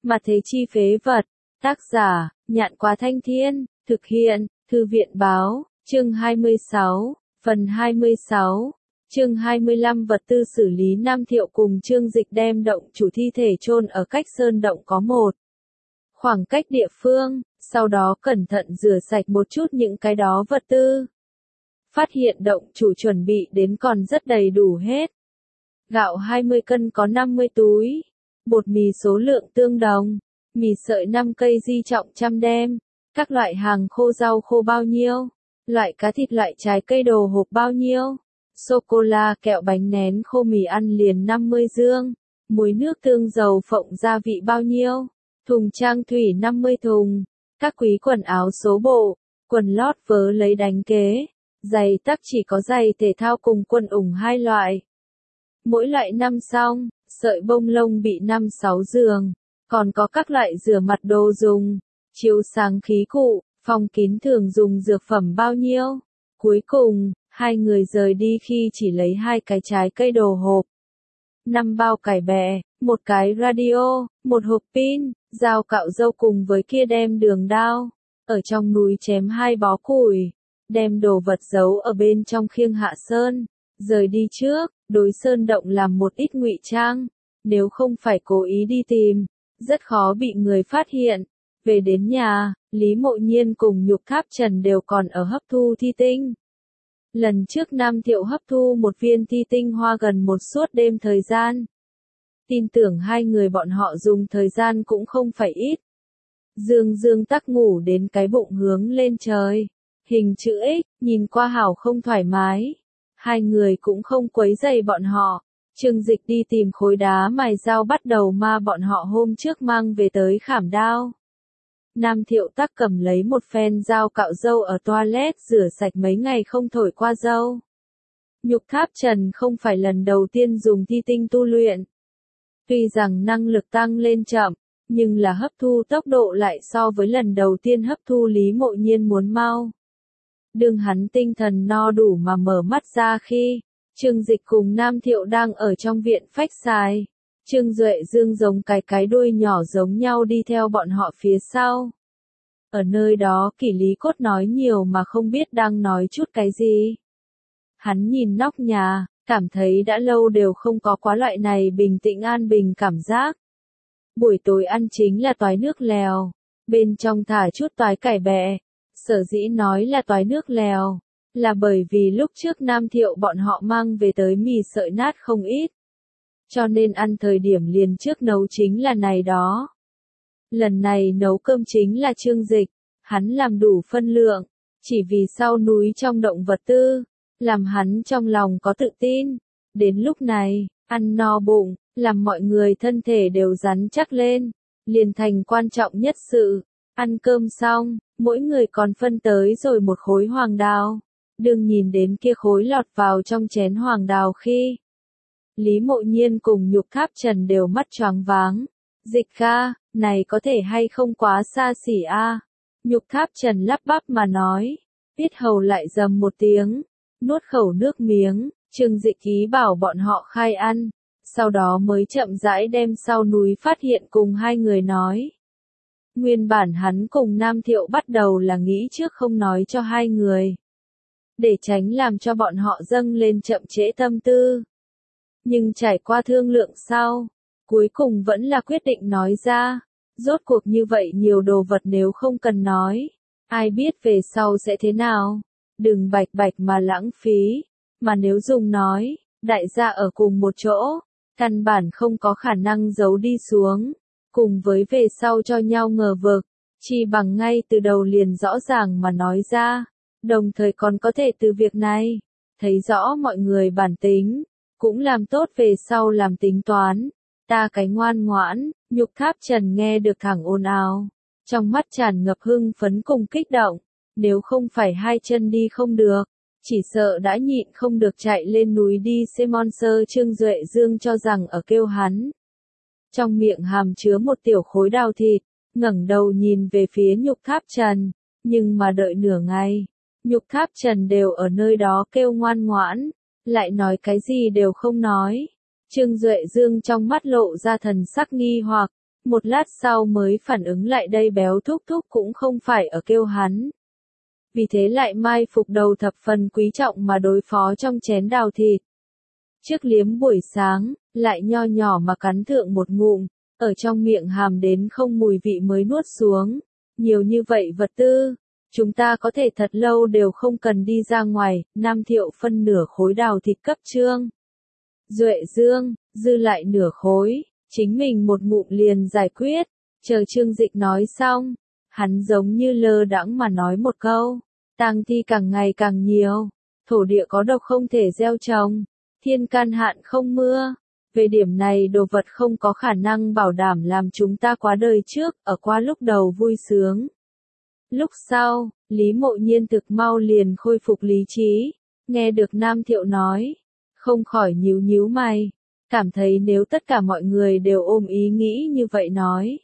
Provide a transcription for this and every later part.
Mà thế chi phế vật. Tác giả, Nhạn Quá Thanh Thiên, thực hiện, Thư viện báo, chương 26, phần 26, chương 25 vật tư xử lý Nam Thiệu cùng Trương Dịch đem động chủ thi thể chôn ở cách sơn động có một khoảng cách địa phương, sau đó cẩn thận rửa sạch một chút những cái đó vật tư. Phát hiện động chủ chuẩn bị đến còn rất đầy đủ hết. Gạo 20 cân có 50 túi, bột mì số lượng tương đồng, mì sợi 5 cây di trọng 100 đem, các loại hàng khô rau khô bao nhiêu, loại cá thịt loại trái cây đồ hộp bao nhiêu, sô-cô-la kẹo bánh nén khô mì ăn liền 50 dương, muối nước tương dầu phộng gia vị bao nhiêu, thùng trang thủy 50 thùng, các quý quần áo số bộ, quần lót vớ lấy đánh kế, giày tắc chỉ có giày thể thao cùng quần ủng 2 loại. Mỗi loại 5 song, sợi bông lông bị 5-6 giường, còn có các loại rửa mặt đồ dùng, chiếu sáng khí cụ, phòng kín thường dùng dược phẩm bao nhiêu. Cuối cùng, hai người rời đi khi chỉ lấy 2 cái trái cây đồ hộp, 5 bao cải bẹ, 1 cái radio, 1 hộp pin, dao cạo râu cùng với kia đem đường đao. Ở trong núi chém 2 bó củi, đem đồ vật giấu ở bên trong khiêng hạ sơn. Rời đi trước, đối sơn động làm một ít ngụy trang, nếu không phải cố ý đi tìm, rất khó bị người phát hiện. Về đến nhà, Lý Mộ Nhiên cùng Nhục Tháp Trần đều còn ở hấp thu thi tinh. Lần trước Nam Thiệu hấp thu một viên thi tinh hoa gần một suốt đêm thời gian. Tin tưởng hai người bọn họ dùng thời gian cũng không phải ít. Dương Dương tắc ngủ đến cái bụng hướng lên trời, hình chữ X, nhìn qua hảo không thoải mái. Hai người cũng không quấy rầy bọn họ. Trương Dịch đi tìm khối đá mài dao bắt đầu ma bọn họ hôm trước mang về tới khảm đao. Nam Thiệu tắc cầm lấy một phen dao cạo râu ở toilet rửa sạch mấy ngày không thổi qua râu. Nhục Tháp Trần không phải lần đầu tiên dùng thi tinh tu luyện. Tuy rằng năng lực tăng lên chậm, nhưng là hấp thu tốc độ lại so với lần đầu tiên hấp thu Lý Mộ Nhiên muốn mau. Đương hắn tinh thần no đủ mà mở mắt ra khi, Trương Dịch cùng Nam Thiệu đang ở trong viện phách xài. Trương Duệ Dương giống cái đuôi nhỏ giống nhau đi theo bọn họ phía sau. Ở nơi đó Kỷ Lý Cốt nói nhiều mà không biết đang nói chút cái gì. Hắn nhìn nóc nhà, cảm thấy đã lâu đều không có quá loại này bình tĩnh an bình cảm giác. Buổi tối ăn chính là toái nước lèo, bên trong thả chút toái cải bẹ. Sở dĩ nói là toái nước lèo, là bởi vì lúc trước Nam Thiệu bọn họ mang về tới mì sợi nát không ít. Cho nên ăn thời điểm liền trước nấu chính là này đó. Lần này nấu cơm chính là Trương Dịch, hắn làm đủ phân lượng, chỉ vì sau núi trong động vật tư, làm hắn trong lòng có tự tin. Đến lúc này, ăn no bụng, làm mọi người thân thể đều rắn chắc lên, liền thành quan trọng nhất sự. Ăn cơm xong, mỗi người còn phân tới rồi một khối hoàng đào. Đừng nhìn đến kia khối lọt vào trong chén hoàng đào khi. Lý Mộ Nhiên cùng Nhục Tháp Trần đều mắt choáng váng. Dịch ca, này có thể hay không quá xa xỉ a? Nhục Tháp Trần lắp bắp mà nói. Tiết Hầu lại rầm một tiếng, nuốt khẩu nước miếng. Trương Dịch ý bảo bọn họ khai ăn, sau đó mới chậm rãi đem sau núi phát hiện cùng hai người nói. Nguyên bản hắn cùng Nam Thiệu bắt đầu là nghĩ trước không nói cho hai người, để tránh làm cho bọn họ dâng lên chậm trễ tâm tư. Nhưng trải qua thương lượng sau, cuối cùng vẫn là quyết định nói ra. Rốt cuộc như vậy nhiều đồ vật nếu không cần nói, ai biết về sau sẽ thế nào. Đừng bạch bạch mà lãng phí, mà nếu dùng nói, đại gia ở cùng một chỗ, căn bản không có khả năng giấu đi xuống. Cùng với về sau cho nhau ngờ vực, chỉ bằng ngay từ đầu liền rõ ràng mà nói ra, đồng thời còn có thể từ việc này, thấy rõ mọi người bản tính, cũng làm tốt về sau làm tính toán. Ta cái ngoan ngoãn, Nhục Tháp Trần nghe được thẳng ồn ào, trong mắt tràn ngập hưng phấn cùng kích động, nếu không phải hai chân đi không được, chỉ sợ đã nhịn không được chạy lên núi đi xem monster. Trương Duệ Dương cho rằng ở kêu hắn. Trong miệng hàm chứa một tiểu khối đào thịt, ngẩng đầu nhìn về phía Nhục Tháp Trần, nhưng mà đợi nửa ngày, Nhục Tháp Trần đều ở nơi đó kêu ngoan ngoãn, lại nói cái gì đều không nói. Trương Duệ Dương trong mắt lộ ra thần sắc nghi hoặc, Một lát sau mới phản ứng lại đây béo thúc thúc cũng không phải ở kêu hắn. Vì thế lại mai phục đầu thập phần quý trọng mà đối phó trong chén đào thịt. Trước liếm buổi sáng, lại nho nhỏ mà cắn thượng một ngụm, ở trong miệng hàm đến không mùi vị mới nuốt xuống. Nhiều như vậy vật tư, chúng ta có thể thật lâu đều không cần đi ra ngoài. Nam Thiệu phân nửa khối đào thịt cấp Trương Duệ Dương, dư lại nửa khối, chính mình một ngụm liền giải quyết. Chờ Trương Dịch nói xong, hắn giống như lơ đãng mà nói một câu, tang thi càng ngày càng nhiều, thổ địa có độc không thể gieo trồng, thiên can hạn không mưa. Về điểm này đồ vật không có khả năng bảo đảm làm chúng ta quá đời trước, ở qua lúc đầu vui sướng. Lúc sau, Lý Mộ Nhiên thực mau liền khôi phục lý trí, nghe được Nam Thiệu nói, không khỏi nhíu nhíu mày, cảm thấy nếu tất cả mọi người đều ôm ý nghĩ như vậy nói.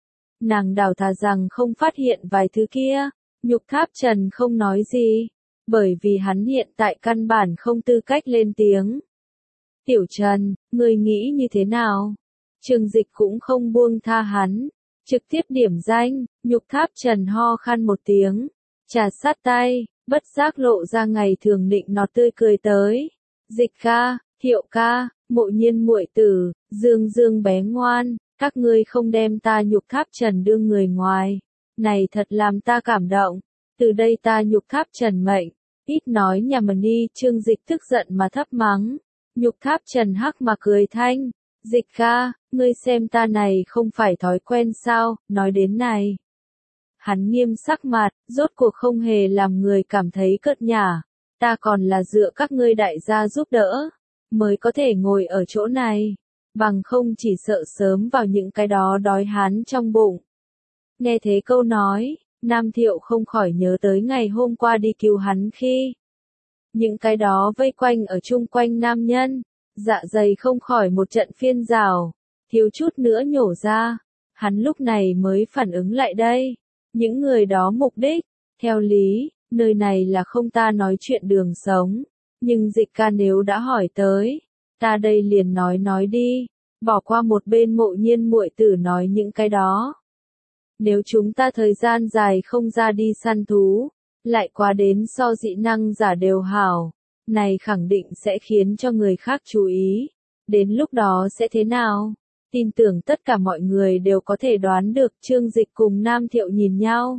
Nàng đảo thà rằng không phát hiện vài thứ kia, Nhục Tháp Trần không nói gì, bởi vì hắn hiện tại căn bản không tư cách lên tiếng. Tiểu Trần, ngươi nghĩ như thế nào? Trương Dịch cũng không buông tha hắn, trực tiếp điểm danh. Nhục Tháp Trần ho khan một tiếng, trà sát tay, bất giác lộ ra ngày thường nịnh nọt tươi cười tới. Dịch ca, Thiệu ca, Mộ Nhiên muội tử, Dương Dương bé ngoan, các ngươi không đem ta Nhục Tháp Trần đưa người ngoài, này thật làm ta cảm động. Từ đây ta Nhục Tháp Trần mệnh, ít nói nhà mình đi. Trương Dịch tức giận mà thấp mắng. Nhục Tháp Trần hắc mà cười thanh, Dịch ca, ngươi xem ta này không phải thói quen sao? Nói đến này, hắn nghiêm sắc mặt, rốt cuộc không hề làm người cảm thấy cợt nhả. Ta còn là dựa các ngươi đại gia giúp đỡ, mới có thể ngồi ở chỗ này, bằng không chỉ sợ sớm vào những cái đó đói hắn trong bụng. Nghe thế câu nói, Nam Thiệu không khỏi nhớ tới ngày hôm qua đi cứu hắn khi. Những cái đó vây quanh ở chung quanh nam nhân, dạ dày không khỏi một trận phiên rào, thiếu chút nữa nhổ ra. Hắn lúc này mới phản ứng lại đây. Những người đó mục đích, theo lý, nơi này là không ta nói chuyện đường sống. Nhưng Dịch ca nếu đã hỏi tới, ta đây liền nói đi, bỏ qua một bên Mộ Nhiên muội tử nói những cái đó. Nếu chúng ta thời gian dài không ra đi săn thú, lại quá đến so dị năng giả đều hảo, này khẳng định sẽ khiến cho người khác chú ý. Đến lúc đó sẽ thế nào? Tin tưởng tất cả mọi người đều có thể đoán được. Trương Dịch cùng Nam Thiệu nhìn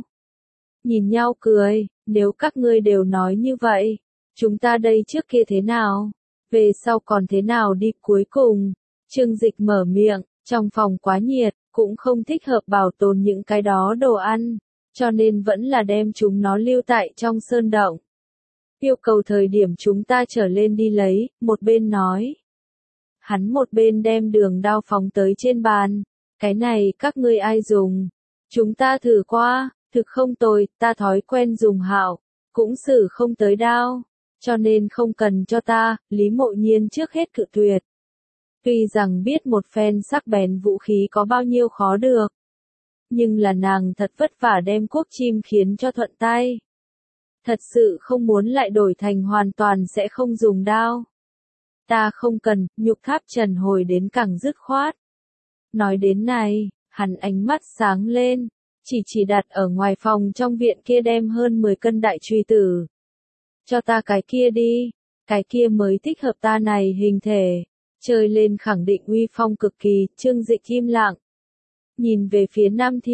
nhau cười, nếu các ngươi đều nói như vậy, chúng ta đây trước kia thế nào? Về sau còn thế nào đi? Cuối cùng, Trương Dịch mở miệng, trong phòng quá nhiệt, cũng không thích hợp bảo tồn những cái đó đồ ăn, cho nên vẫn là đem chúng nó lưu tại trong sơn động. Yêu cầu thời điểm chúng ta trở lên đi lấy, một bên nói. Hắn một bên đem đường đao phóng tới trên bàn. Cái này các ngươi ai dùng? Chúng ta thử qua, thực không tồi, ta thói quen dùng hảo, cũng xử không tới đao, cho nên không cần cho ta. Lý Mộ Nhiên trước hết cự tuyệt. Tuy rằng biết một phen sắc bén vũ khí có bao nhiêu khó được, nhưng là nàng thật vất vả đem quốc chim khiến cho thuận tay. Thật sự không muốn lại đổi thành hoàn toàn sẽ không dùng đao. Ta không cần. Nhục Tháp Trần hồi đến càng dứt khoát. Nói đến này, hắn ánh mắt sáng lên, chỉ đặt ở ngoài phòng trong viện kia đem hơn 10 cân đại truy tử. Cho ta cái kia đi, cái kia mới thích hợp ta này hình thể, chơi lên khẳng định uy phong cực kỳ. Trương Dịch im lặng, nhìn về phía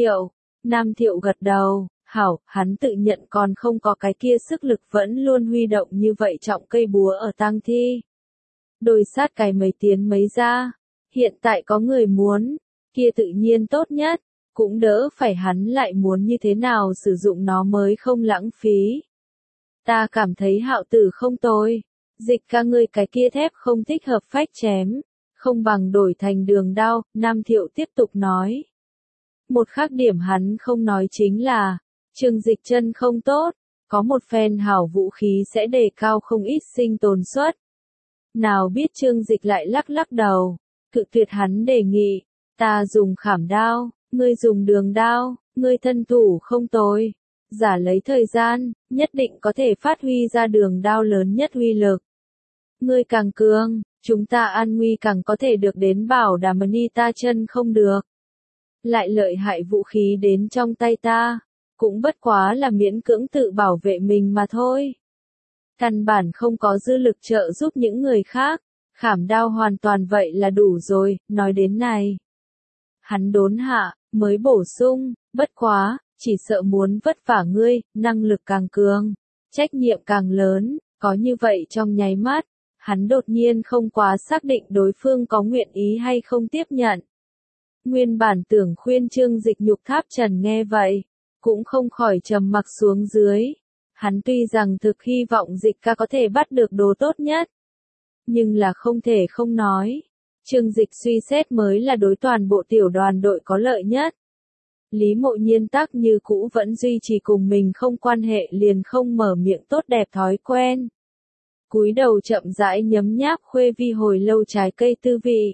Nam Thiệu gật đầu, hảo. Hắn tự nhận còn không có cái kia sức lực vẫn luôn huy động như vậy trọng cây búa ở tang thi. Đôi sát cái mấy tiến mấy ra, hiện tại có người muốn, kia tự nhiên tốt nhất, cũng đỡ phải hắn lại muốn như thế nào sử dụng nó mới không lãng phí. Ta cảm thấy Hạo tử không tồi, Dịch ca ngươi cái kia thép không thích hợp phách chém, không bằng đổi thành đường đao. Nam Thiệu tiếp tục nói. Một khác điểm hắn không nói chính là, Trương Dịch chân không tốt, có một phen hảo vũ khí sẽ đề cao không ít sinh tồn suất. Nào biết Trương Dịch lại lắc đầu, cự tuyệt hắn đề nghị. Ta dùng khảm đao, ngươi dùng đường đao, ngươi thân thủ không tồi, giả lấy thời gian, nhất định có thể phát huy ra đường đao lớn nhất uy lực. Ngươi càng cường, chúng ta an nguy càng có thể được đến bảo đảm. Ni ta chân không được. lại lợi hại vũ khí đến trong tay ta, cũng bất quá là miễn cưỡng tự bảo vệ mình mà thôi. Căn bản không có dư lực trợ giúp những người khác, khảm đao hoàn toàn vậy là đủ rồi, nói đến này. Hắn đốn hạ, mới bổ sung, bất quá, chỉ sợ muốn vất vả ngươi, năng lực càng cường, trách nhiệm càng lớn, có như vậy trong nháy mắt, hắn đột nhiên không quá xác định đối phương có nguyện ý hay không tiếp nhận. Nguyên bản tưởng khuyên Trương Dịch Nhục Tháp Trần nghe vậy, cũng không khỏi trầm mặc xuống dưới. Hắn tuy rằng thực hy vọng Dịch ca có thể bắt được đồ tốt nhất, nhưng là không thể không nói. Trương Dịch suy xét mới là đối toàn bộ tiểu đoàn đội có lợi nhất. Lý Mộ Nhiên tắc như cũ vẫn duy trì cùng mình không quan hệ liền không mở miệng tốt đẹp thói quen. Cúi đầu chậm rãi nhấm nháp khuê vi hồi lâu trái cây tư vị.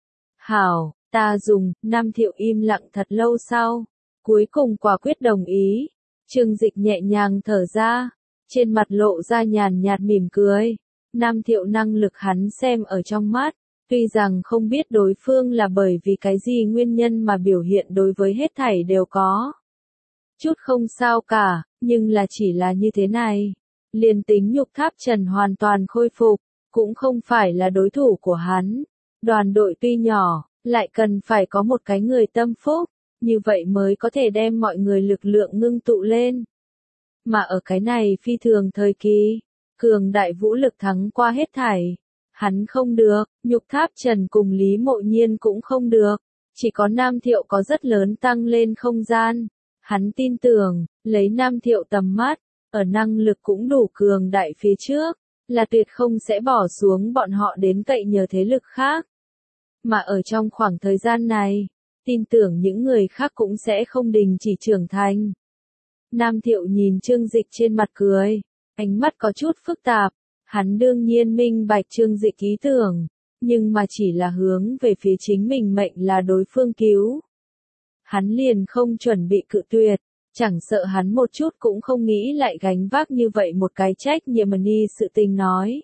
Hảo, ta dùng, Nam Thiệu im lặng thật lâu sau. Cuối cùng quả quyết đồng ý. Trương Dịch nhẹ nhàng thở ra. Trên mặt lộ ra nhàn nhạt mỉm cười. Nam Thiệu năng lực hắn xem ở trong mắt. Tuy rằng không biết đối phương là bởi vì cái gì nguyên nhân mà biểu hiện đối với hết thảy đều có chút không sao cả, nhưng là chỉ là như thế này. Liền tính Nhục Tháp Trần hoàn toàn khôi phục, cũng không phải là đối thủ của hắn. Đoàn đội tuy nhỏ, lại cần phải có một cái người tâm phúc, như vậy mới có thể đem mọi người lực lượng ngưng tụ lên. Mà ở cái này phi thường thời kỳ, cường đại vũ lực thắng qua hết thảy. Hắn không được, Nhục Tháp Trần cùng Lý Mộ Nhiên cũng không được, chỉ có Nam Thiệu có rất lớn tăng lên không gian. Hắn tin tưởng, lấy Nam Thiệu tầm mắt, ở năng lực cũng đủ cường đại phía trước, là tuyệt không sẽ bỏ xuống bọn họ đến cậy nhờ thế lực khác. Mà ở trong khoảng thời gian này, tin tưởng những người khác cũng sẽ không đình chỉ trưởng thành. Nam Thiệu nhìn Trương Dịch trên mặt cười, ánh mắt có chút phức tạp. Hắn đương nhiên minh bạch Trương Dịch ý tưởng, nhưng mà chỉ là hướng về phía chính mình mệnh là đối phương cứu. Hắn liền không chuẩn bị cự tuyệt, chẳng sợ hắn một chút cũng không nghĩ lại gánh vác như vậy một cái trách nhiệm ni sự tình nói.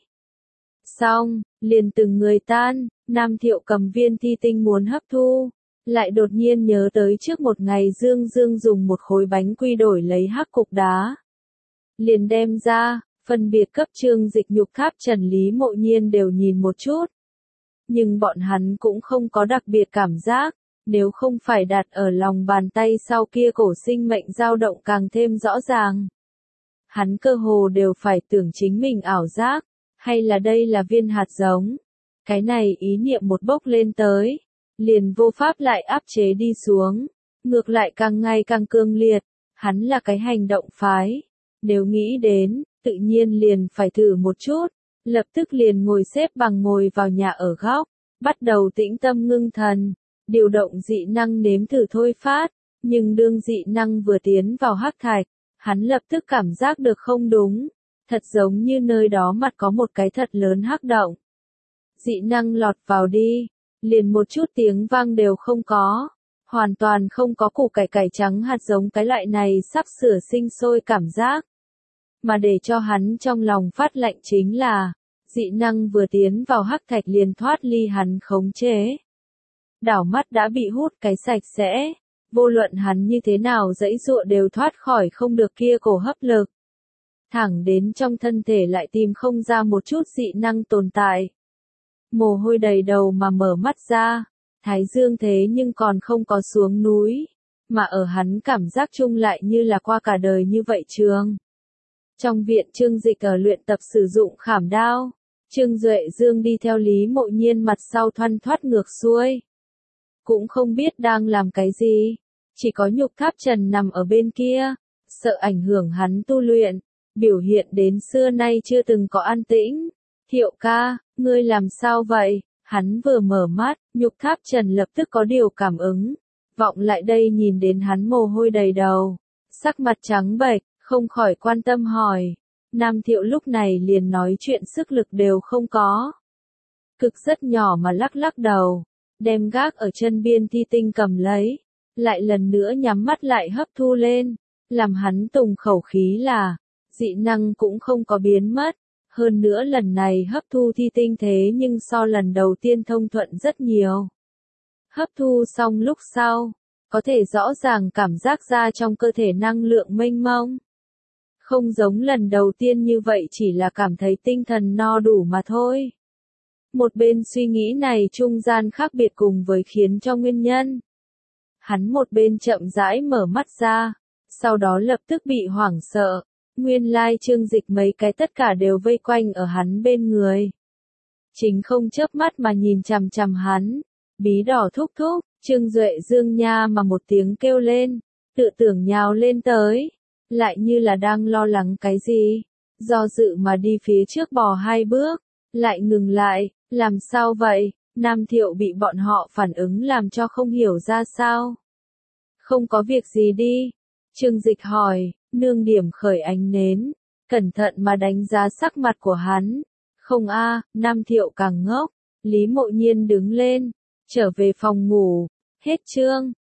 Xong, liền từng người tan, Nam Thiệu cầm viên thi tinh muốn hấp thu, lại đột nhiên nhớ tới trước một ngày Dương Dương dùng một khối bánh quy đổi lấy hắc cục đá. Liền đem ra. Phân biệt cấp Trương Dịch Nhục Tháp Trần Lý Mộ Nhiên đều nhìn một chút. Nhưng bọn hắn cũng không có đặc biệt cảm giác, nếu không phải đặt ở lòng bàn tay sau kia cổ sinh mệnh dao động càng thêm rõ ràng. Hắn cơ hồ đều phải tưởng chính mình ảo giác, hay là đây là viên hạt giống. Cái này ý niệm một bốc lên tới, liền vô pháp lại áp chế đi xuống, ngược lại càng ngày càng cương liệt, hắn là cái hành động phái. Nếu nghĩ đến, tự nhiên liền phải thử một chút, lập tức liền ngồi xếp bằng ngồi vào nhà ở góc, bắt đầu tĩnh tâm ngưng thần, điều động dị năng nếm thử thôi phát, nhưng đương dị năng vừa tiến vào hắc thạch, hắn lập tức cảm giác được không đúng, thật giống như nơi đó mặt có một cái thật lớn hắc động. Dị năng lọt vào đi, liền một chút tiếng vang đều không có, hoàn toàn không có củ cải cải trắng hạt giống cái loại này sắp sửa sinh sôi cảm giác. Mà để cho hắn trong lòng phát lạnh chính là, dị năng vừa tiến vào hắc thạch liền thoát ly hắn khống chế. Đảo mắt đã bị hút cái sạch sẽ, vô luận hắn như thế nào dãy dụa đều thoát khỏi không được kia cổ hấp lực. Thẳng đến trong thân thể lại tìm không ra một chút dị năng tồn tại. Mồ hôi đầy đầu mà mở mắt ra, thái dương thế nhưng còn không có xuống núi, mà ở hắn cảm giác chung lại như là qua cả đời như vậy trường. Trong viện Trương Dịch ở luyện tập sử dụng khảm đao, Trương Duệ Dương đi theo Lý Mộ Nhiên mặt sau thoăn thoắt ngược xuôi. Cũng không biết đang làm cái gì, chỉ có Nhục Tháp Trần nằm ở bên kia, sợ ảnh hưởng hắn tu luyện, biểu hiện đến xưa nay chưa từng có an tĩnh. Thiệu ca, ngươi làm sao vậy? Hắn vừa mở mắt, Nhục Tháp Trần lập tức có điều cảm ứng, vọng lại đây nhìn đến hắn mồ hôi đầy đầu, sắc mặt trắng bệch. Không khỏi quan tâm hỏi, Nam Thiệu lúc này liền nói chuyện sức lực đều không có. Cực rất nhỏ mà lắc lắc đầu, đem gác ở chân biên thi tinh cầm lấy, lại lần nữa nhắm mắt lại hấp thu lên, làm hắn tùng khẩu khí là, dị năng cũng không có biến mất, hơn nữa lần này hấp thu thi tinh thế nhưng so lần đầu tiên thông thuận rất nhiều. Hấp thu xong lúc sau, có thể rõ ràng cảm giác ra trong cơ thể năng lượng mênh mông. Không giống lần đầu tiên như vậy chỉ là cảm thấy tinh thần no đủ mà thôi. Một bên suy nghĩ này trung gian khác biệt cùng với khiến cho nguyên nhân. Hắn một bên chậm rãi mở mắt ra, sau đó lập tức bị hoảng sợ. Nguyên lai Trương Dịch mấy cái tất cả đều vây quanh ở hắn bên người. Chính không chớp mắt mà nhìn chằm chằm hắn. Bí đỏ thúc thúc, Trương Duệ Dương nha mà một tiếng kêu lên, tự tưởng nhào lên tới, lại như là đang lo lắng cái gì, do dự mà đi phía trước bò 2 bước, lại ngừng lại, làm sao vậy, Nam Thiệu bị bọn họ phản ứng làm cho không hiểu ra sao. Không có việc gì đi, Trương Dịch hỏi, nương điểm khởi ánh nến, cẩn thận mà đánh giá sắc mặt của hắn. Không a, Nam Thiệu càng ngốc, Lý Mộ Nhiên đứng lên, trở về phòng ngủ, hết chương.